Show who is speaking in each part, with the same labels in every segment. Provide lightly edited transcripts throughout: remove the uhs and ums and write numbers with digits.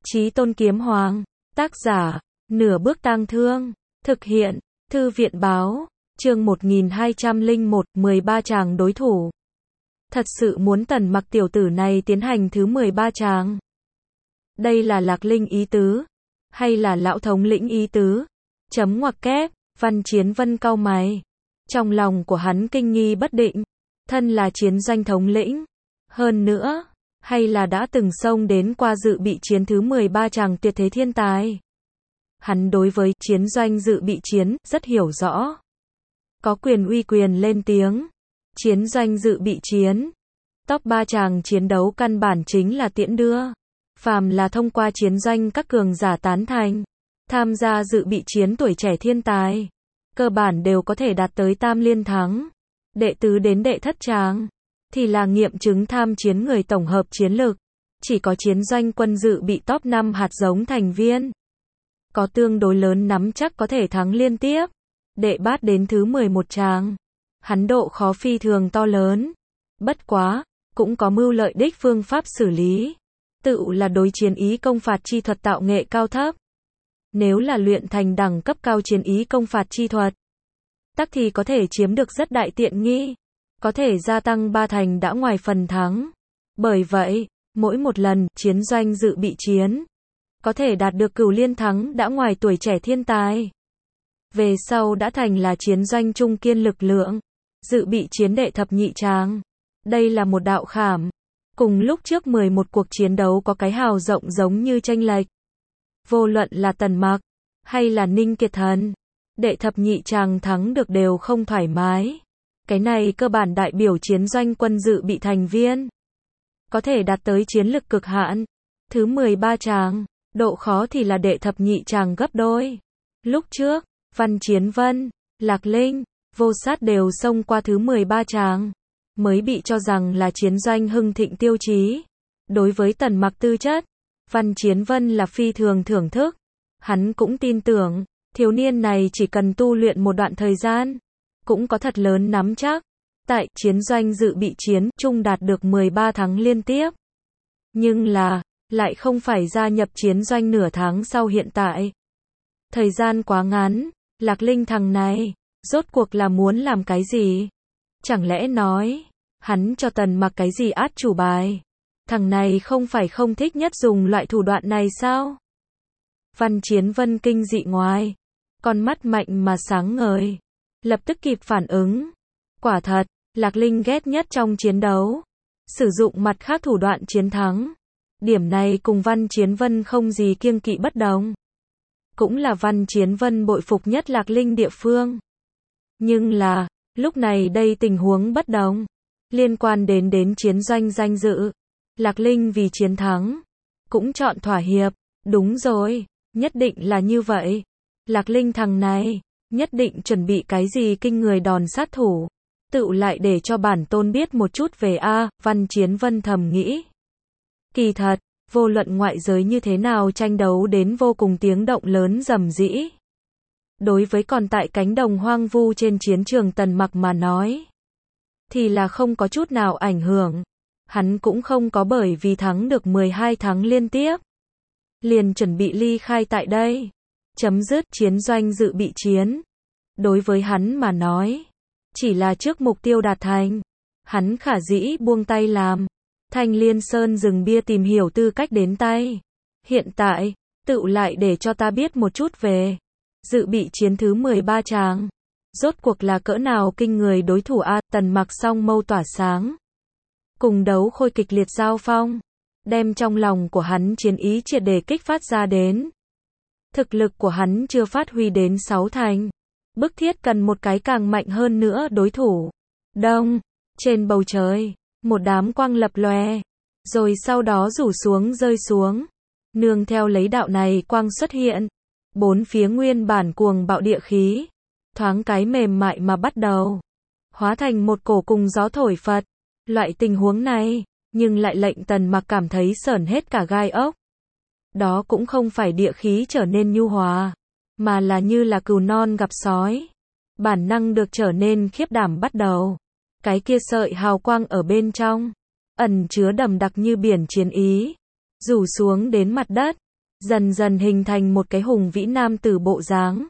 Speaker 1: Chí Tôn Kiếm Hoàng. Tác giả, Nửa Bước Tang Thương. Thực hiện, Thư viện Báo. Chương 1201, 13 tràng đối thủ. Thật sự muốn Tần Mặc tiểu tử này tiến hành thứ 13 tràng. Đây là Lạc Linh ý tứ, hay là lão thống lĩnh ý tứ? Chấm ngoặc kép, Văn Chiến Vân cau mày. Trong lòng của hắn kinh nghi bất định, thân là chiến doanh thống lĩnh, hơn nữa, hay là đã từng xông đến qua dự bị chiến thứ 13 tràng tuyệt thế thiên tài. Hắn đối với chiến doanh dự bị chiến rất hiểu rõ, có quyền uy quyền lên tiếng. Chiến doanh dự bị chiến, top 3 tràng chiến đấu căn bản chính là tiễn đưa. Phàm là thông qua chiến doanh các cường giả tán thành, tham gia dự bị chiến tuổi trẻ thiên tài, cơ bản đều có thể đạt tới tam liên thắng. Đệ tứ đến đệ thất tràng, thì là nghiệm chứng tham chiến người tổng hợp chiến lực. Chỉ có chiến doanh quân dự bị top 5 hạt giống thành viên, có tương đối lớn nắm chắc có thể thắng liên tiếp. Đệ bát đến thứ 11 tràng, hắn độ khó phi thường to lớn. Bất quá, cũng có mưu lợi đích phương pháp xử lý. Tự là đối chiến ý công phạt chi thuật tạo nghệ cao thấp. Nếu là luyện thành đẳng cấp cao chiến ý công phạt chi thuật, tắc thì có thể chiếm được rất đại tiện nghi, có thể gia tăng 3 thành đã ngoài phần thắng. Bởi vậy, mỗi một lần chiến doanh dự bị chiến, có thể đạt được cửu liên thắng đã ngoài tuổi trẻ thiên tài. Về sau đã thành là chiến doanh trung kiên lực lượng, dự bị chiến đệ thập nhị tràng. Đây là một đạo khảm. Cùng lúc trước 11 cuộc chiến đấu có cái hào rộng giống như chênh lệch. Vô luận là Tần Mặc, hay là Ninh Kiệt Thần, đệ thập nhị tràng thắng được đều không thoải mái. Cái này cơ bản đại biểu chiến doanh quân dự bị thành viên, có thể đạt tới chiến lực cực hạn. Thứ 13 tràng, độ khó thì là đệ thập nhị tràng gấp đôi. Lúc trước, Văn Chiến Vân, Lạc Linh, Vô Sát đều xông qua thứ 13 tràng, mới bị cho rằng là chiến doanh hưng thịnh tiêu chí. Đối với Tần Mặc tư chất, Văn Chiến Vân là phi thường thưởng thức. Hắn cũng tin tưởng, thiếu niên này chỉ cần tu luyện một đoạn thời gian, cũng có thật lớn nắm chắc, tại chiến doanh dự bị chiến chung đạt được 13 thắng liên tiếp. Nhưng là, lại không phải gia nhập chiến doanh nửa tháng sau hiện tại. Thời gian quá ngắn, Lạc Linh thằng này, rốt cuộc là muốn làm cái gì? Chẳng lẽ nói, hắn cho Tần Mặc cái gì át chủ bài? Thằng này không phải không thích nhất dùng loại thủ đoạn này sao? Văn Chiến Vân kinh dị ngoài, con mắt mạnh mà sáng ngời, lập tức kịp phản ứng. Quả thật, Lạc Linh ghét nhất trong chiến đấu, sử dụng mặt khác thủ đoạn chiến thắng. Điểm này cùng Văn Chiến Vân không gì kiêng kỵ bất đồng. Cũng là Văn Chiến Vân bội phục nhất Lạc Linh địa phương. Nhưng là, lúc này đây tình huống bất đồng. Liên quan đến chiến doanh danh dự, Lạc Linh vì chiến thắng, cũng chọn thỏa hiệp. Đúng rồi, nhất định là như vậy. Lạc Linh thằng này, nhất định chuẩn bị cái gì kinh người đòn sát thủ. Tự lại để cho bản tôn biết một chút về Văn Chiến Vân thầm nghĩ. Kỳ thật, vô luận ngoại giới như thế nào tranh đấu đến vô cùng tiếng động lớn rầm rĩ. Đối với còn tại cánh đồng hoang vu trên chiến trường Tần Mặc mà nói, thì là không có chút nào ảnh hưởng. Hắn cũng không có bởi vì thắng được 12 thắng liên tiếp, liền chuẩn bị ly khai tại đây, chấm dứt chiến doanh dự bị chiến. Đối với hắn mà nói, chỉ là trước mục tiêu đạt thành, hắn khả dĩ buông tay làm. Thanh Liên Sơn rừng bia tìm hiểu tư cách đến tay. Hiện tại, tự lại để cho ta biết một chút về dự bị chiến thứ 13 tràng. Rốt cuộc là cỡ nào kinh người đối thủ Tần Mặc song mâu tỏa sáng. Cùng đấu khôi kịch liệt giao phong, đem trong lòng của hắn chiến ý triệt để kích phát ra đến. Thực lực của hắn chưa phát huy đến 6 thành. Bức thiết cần một cái càng mạnh hơn nữa đối thủ. Đông, trên bầu trời, một đám quang lập lòe, rồi sau đó rủ xuống rơi xuống. Nương theo lấy đạo này quang xuất hiện, bốn phía nguyên bản cuồng bạo địa khí, thoáng cái mềm mại mà bắt đầu hóa thành một cổ cùng gió thổi phật. Loại tình huống này, nhưng lại lệnh Tần Mặc cảm thấy sởn hết cả gai ốc. Đó cũng không phải địa khí trở nên nhu hòa, mà là như là cừu non gặp sói, bản năng được trở nên khiếp đảm bắt đầu. Cái kia sợi hào quang ở bên trong, ẩn chứa đậm đặc như biển chiến ý, rủ xuống đến mặt đất, dần dần hình thành một cái hùng vĩ nam tử bộ dáng.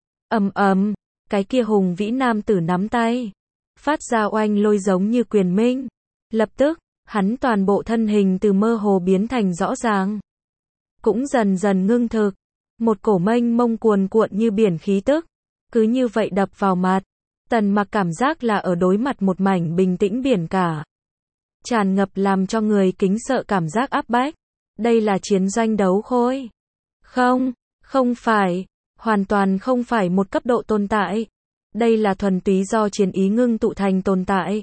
Speaker 1: Ầm ầm, cái kia hùng vĩ nam tử nắm tay, phát ra oanh lôi giống như quyền minh. Lập tức, hắn toàn bộ thân hình từ mơ hồ biến thành rõ ràng, cũng dần dần ngưng thực, một cổ mênh mông cuồn cuộn như biển khí tức, cứ như vậy đập vào mặt. Tần Mặc cảm giác là ở đối mặt một mảnh bình tĩnh biển cả, tràn ngập làm cho người kính sợ cảm giác áp bách. Đây là chiến doanh đấu khôi. Không, không phải, hoàn toàn không phải một cấp độ tồn tại. Đây là thuần túy do chiến ý ngưng tụ thành tồn tại.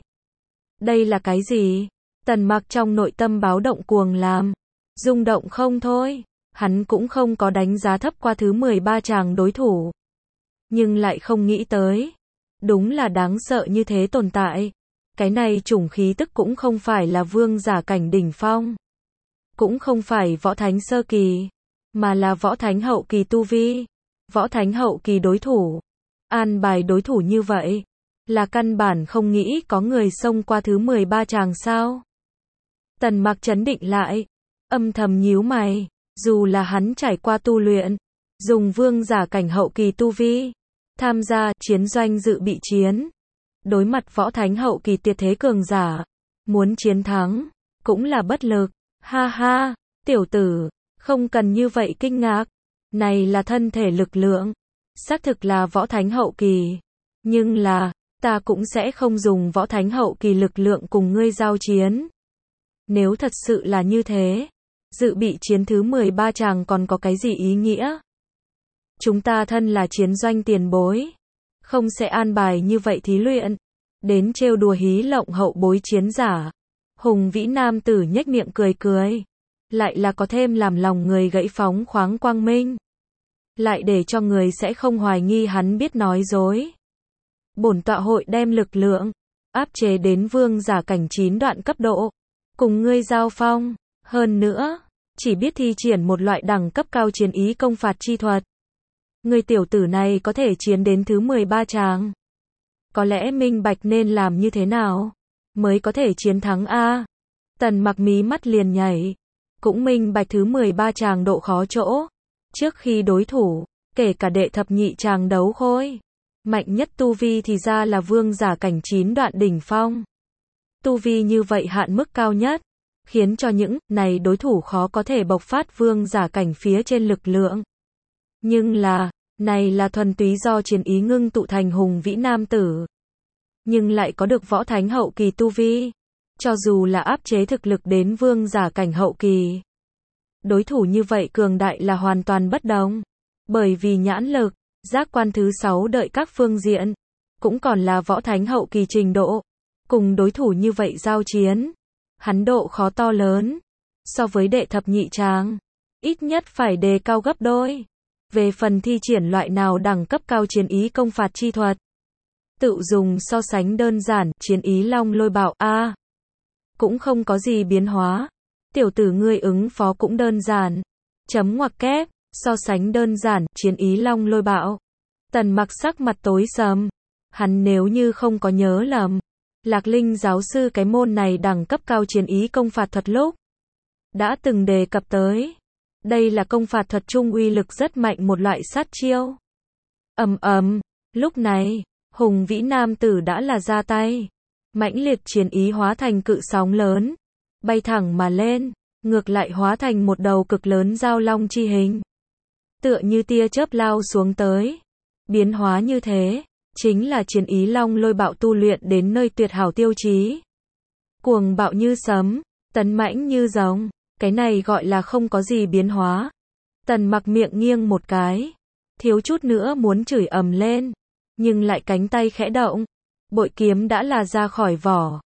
Speaker 1: Đây là cái gì? Tần Mặc trong nội tâm báo động cuồng làm, rung động không thôi. Hắn cũng không có đánh giá thấp qua thứ 13 chàng đối thủ, nhưng lại không nghĩ tới, đúng là đáng sợ như thế tồn tại. Cái này chủng khí tức cũng không phải là vương giả cảnh đỉnh phong, cũng không phải võ thánh sơ kỳ, mà là võ thánh hậu kỳ tu vi, võ thánh hậu kỳ đối thủ. An bài đối thủ như vậy, là căn bản không nghĩ có người xông qua thứ 13 chàng sao. Tần Mặc trấn định lại, âm thầm nhíu mày, dù là hắn trải qua tu luyện, dùng vương giả cảnh hậu kỳ tu vi, tham gia chiến doanh dự bị chiến, đối mặt võ thánh hậu kỳ tuyệt thế cường giả, muốn chiến thắng, cũng là bất lực. Ha ha, tiểu tử, không cần như vậy kinh ngạc, này là thân thể lực lượng, xác thực là võ thánh hậu kỳ, nhưng là, ta cũng sẽ không dùng võ thánh hậu kỳ lực lượng cùng ngươi giao chiến. Nếu thật sự là như thế, dự bị chiến thứ 13 chàng còn có cái gì ý nghĩa? Chúng ta thân là chiến doanh tiền bối, không sẽ an bài như vậy thí luyện, đến trêu đùa hí lộng hậu bối chiến giả. Hùng vĩ nam tử nhếch miệng cười cười, lại là có thêm làm lòng người gãy phóng khoáng quang minh, lại để cho người sẽ không hoài nghi hắn biết nói dối. Bổn tọa hội đem lực lượng áp chế đến vương giả cảnh 9 đoạn cấp độ, cùng ngươi giao phong, hơn nữa, chỉ biết thi triển một loại đẳng cấp cao chiến ý công phạt chi thuật. Người tiểu tử này có thể chiến đến thứ 13 chàng. Có lẽ minh bạch nên làm như thế nào mới có thể chiến thắng a? Tần Mặc mí mắt liền nhảy, cũng minh bạch thứ 13 chàng độ khó chỗ. Trước khi đối thủ, kể cả đệ thập nhị chàng đấu khôi, mạnh nhất tu vi thì ra là vương giả cảnh 9 đoạn đỉnh phong. Tu vi như vậy hạn mức cao nhất, khiến cho những này đối thủ khó có thể bộc phát vương giả cảnh phía trên lực lượng. Nhưng là, này là thuần túy do chiến ý ngưng tụ thành hùng vĩ nam tử, nhưng lại có được võ thánh hậu kỳ tu vi, cho dù là áp chế thực lực đến vương giả cảnh hậu kỳ, đối thủ như vậy cường đại là hoàn toàn bất đồng, bởi vì nhãn lực, giác quan thứ 6 đợi các phương diện, cũng còn là võ thánh hậu kỳ trình độ, cùng đối thủ như vậy giao chiến, hắn độ khó to lớn, so với đệ thập nhị chàng, ít nhất phải đề cao gấp đôi. Về phần thi triển loại nào đẳng cấp cao chiến ý công phạt chi thuật, tự dùng so sánh đơn giản, chiến ý long lôi bạo a, cũng không có gì biến hóa. Tiểu tử ngươi ứng phó cũng đơn giản. Chấm ngoặc kép, so sánh đơn giản, chiến ý long lôi bạo. Tần Mặc sắc mặt tối sầm, hắn nếu như không có nhớ lầm, Lạc Linh giáo sư cái môn này đẳng cấp cao chiến ý công phạt thuật lúc đã từng đề cập tới. Đây là công phạt thuật trung uy lực rất mạnh một loại sát chiêu. Ầm ầm, lúc này, hùng vĩ nam tử đã là ra tay, mãnh liệt chiến ý hóa thành cự sóng lớn, bay thẳng mà lên, ngược lại hóa thành một đầu cực lớn giao long chi hình, tựa như tia chớp lao xuống tới. Biến hóa như thế, chính là chiến ý long lôi bạo tu luyện đến nơi tuyệt hảo tiêu chí. Cuồng bạo như sấm, tấn mãnh như rồng. Cái này gọi là không có gì biến hóa. Tần Mặc miệng nghiêng một cái, thiếu chút nữa muốn chửi ầm lên, nhưng lại cánh tay khẽ động, bội kiếm đã là ra khỏi vỏ.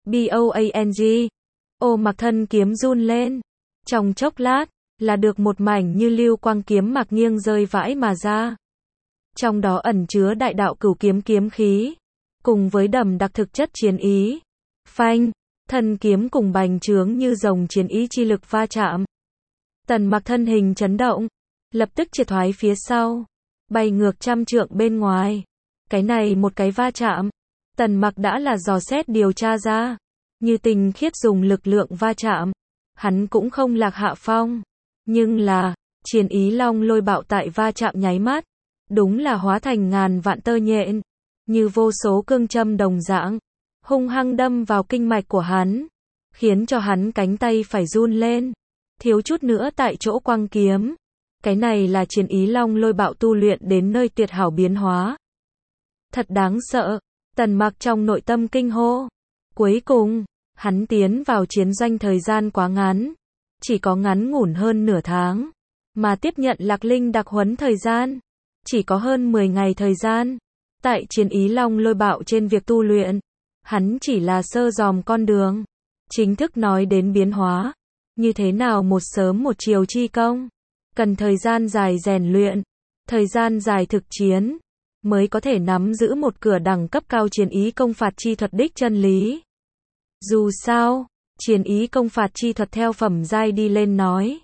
Speaker 1: BOANG. Ô Mặc thân kiếm run lên, trong chốc lát, là được một mảnh như lưu quang kiếm mạc nghiêng rơi vãi mà ra. Trong đó ẩn chứa đại đạo cửu kiếm kiếm khí, cùng với đậm đặc thực chất chiến ý. Phanh, thân kiếm cùng bành trướng như rồng chiến ý chi lực va chạm. Tần Mặc thân hình chấn động, lập tức triệt thoái phía sau, bay ngược 100 trượng bên ngoài. Cái này một cái va chạm, Tần Mặc đã là dò xét điều tra ra, như Tình Khiết dùng lực lượng va chạm, hắn cũng không lạc hạ phong, nhưng là Chiến ý long lôi bạo tại va chạm nháy mắt, đúng là hóa thành ngàn vạn tơ nhện, như vô số cương châm đồng dạng, hung hăng đâm vào kinh mạch của hắn, khiến cho hắn cánh tay phải run lên, thiếu chút nữa tại chỗ quăng kiếm. Cái này là chiến ý long lôi bạo tu luyện đến nơi tuyệt hảo biến hóa. Thật đáng sợ, Tần Mặc trong nội tâm kinh hô. Cuối cùng, hắn tiến vào chiến doanh thời gian quá ngắn, chỉ có ngắn ngủn hơn nửa tháng, mà tiếp nhận Lạc Linh đặc huấn thời gian, chỉ có hơn 10 ngày thời gian. Tại chiến ý long lôi bạo trên việc tu luyện, hắn chỉ là sơ dòm con đường. Chính thức nói đến biến hóa, như thế nào một sớm một chiều chi công, cần thời gian dài rèn luyện, thời gian dài thực chiến, mới có thể nắm giữ một cửa đẳng cấp cao chiến ý công phạt chi thuật đích chân lý. Dù sao, chiến ý công phạt chi thuật theo phẩm giai đi lên nói,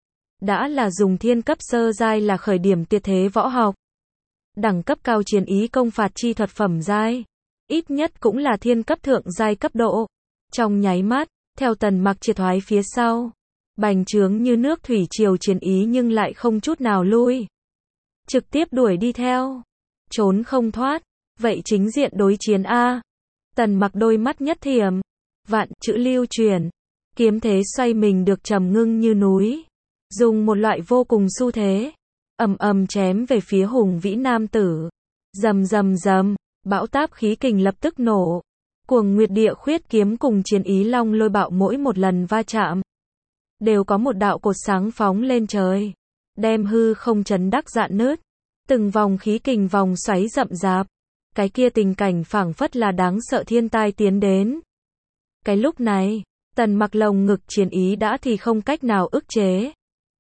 Speaker 1: đã là dùng thiên cấp sơ giai là khởi điểm tuyệt thế võ học. Đẳng cấp cao chiến ý công phạt chi thuật phẩm giai, ít nhất cũng là thiên cấp thượng giai cấp độ. Trong nháy mắt, theo Tần Mặc triệt thoái phía sau, bành trướng như nước thủy triều chiến ý nhưng lại không chút nào lui. Trực tiếp đuổi đi theo, trốn không thoát, vậy chính diện đối chiến a. Tần Mặc đôi mắt nhất thiểm, vạn chữ lưu truyền, kiếm thế xoay mình được trầm ngưng như núi, dùng một loại vô cùng xu thế, ầm ầm chém về phía hùng vĩ nam tử. Rầm rầm rầm, bão táp khí kình lập tức nổ. Cuồng Nguyệt Địa Khuyết kiếm cùng chiến ý long lôi bạo mỗi một lần va chạm, đều có một đạo cột sáng phóng lên trời, đem hư không chấn đắc rạn nứt. Từng vòng khí kình vòng xoáy rậm rạp, cái kia tình cảnh phảng phất là đáng sợ thiên tai tiến đến. Cái lúc này, Tần Mặc lồng ngực chiến ý đã thì không cách nào ức chế,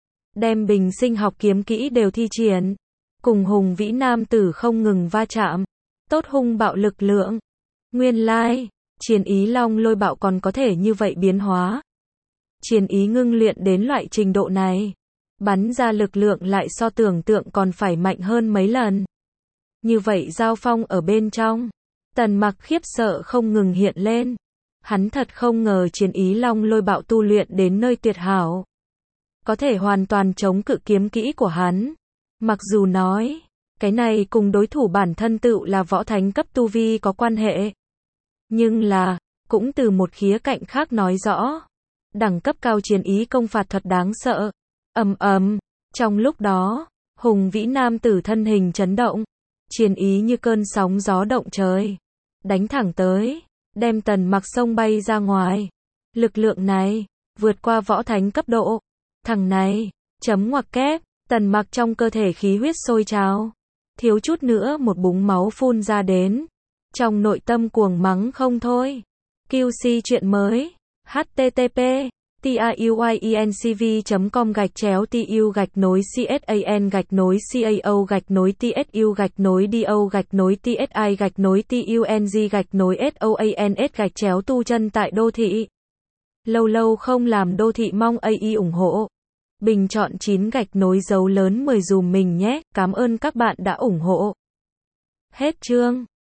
Speaker 1: đem bình sinh học kiếm kỹ đều thi triển, cùng hùng vĩ nam tử không ngừng va chạm, tốt hung bạo lực lượng. Nguyên lai, chiến ý long lôi bạo còn có thể như vậy biến hóa. Chiến ý ngưng luyện đến loại trình độ này, bắn ra lực lượng lại so tưởng tượng còn phải mạnh hơn mấy lần. Như vậy giao phong ở bên trong, Tần Mặc khiếp sợ không ngừng hiện lên. Hắn thật không ngờ chiến ý long lôi bạo tu luyện đến nơi tuyệt hảo, có thể hoàn toàn chống cự kiếm kỹ của hắn. Mặc dù nói, cái này cùng đối thủ bản thân tựu là võ thánh cấp tu vi có quan hệ, nhưng là, cũng từ một khía cạnh khác nói rõ, đẳng cấp cao chiến ý công phạt thật đáng sợ. Ầm ầm, trong lúc đó, hùng vĩ nam tử thân hình chấn động, chiến ý như cơn sóng gió động trời, đánh thẳng tới, đem Tần Mặc xông bay ra ngoài. Lực lượng này, vượt qua võ thánh cấp độ. Thằng này, chấm ngoặc kép, Tần Mặc trong cơ thể khí huyết sôi trào, thiếu chút nữa một búng máu phun ra đến. Trong nội tâm cuồng mắng không thôi. QC chuyện mới. http tayuy.cn/tu-gạch-cau-tung-gạch-cn/tu-chân tại đô thị. Lâu lâu không làm đô thị mong AI ủng hộ. Bình chọn 9 gạch nối dấu lớn 10 dùm mình nhé. Cảm ơn các bạn đã ủng hộ. Hết chương.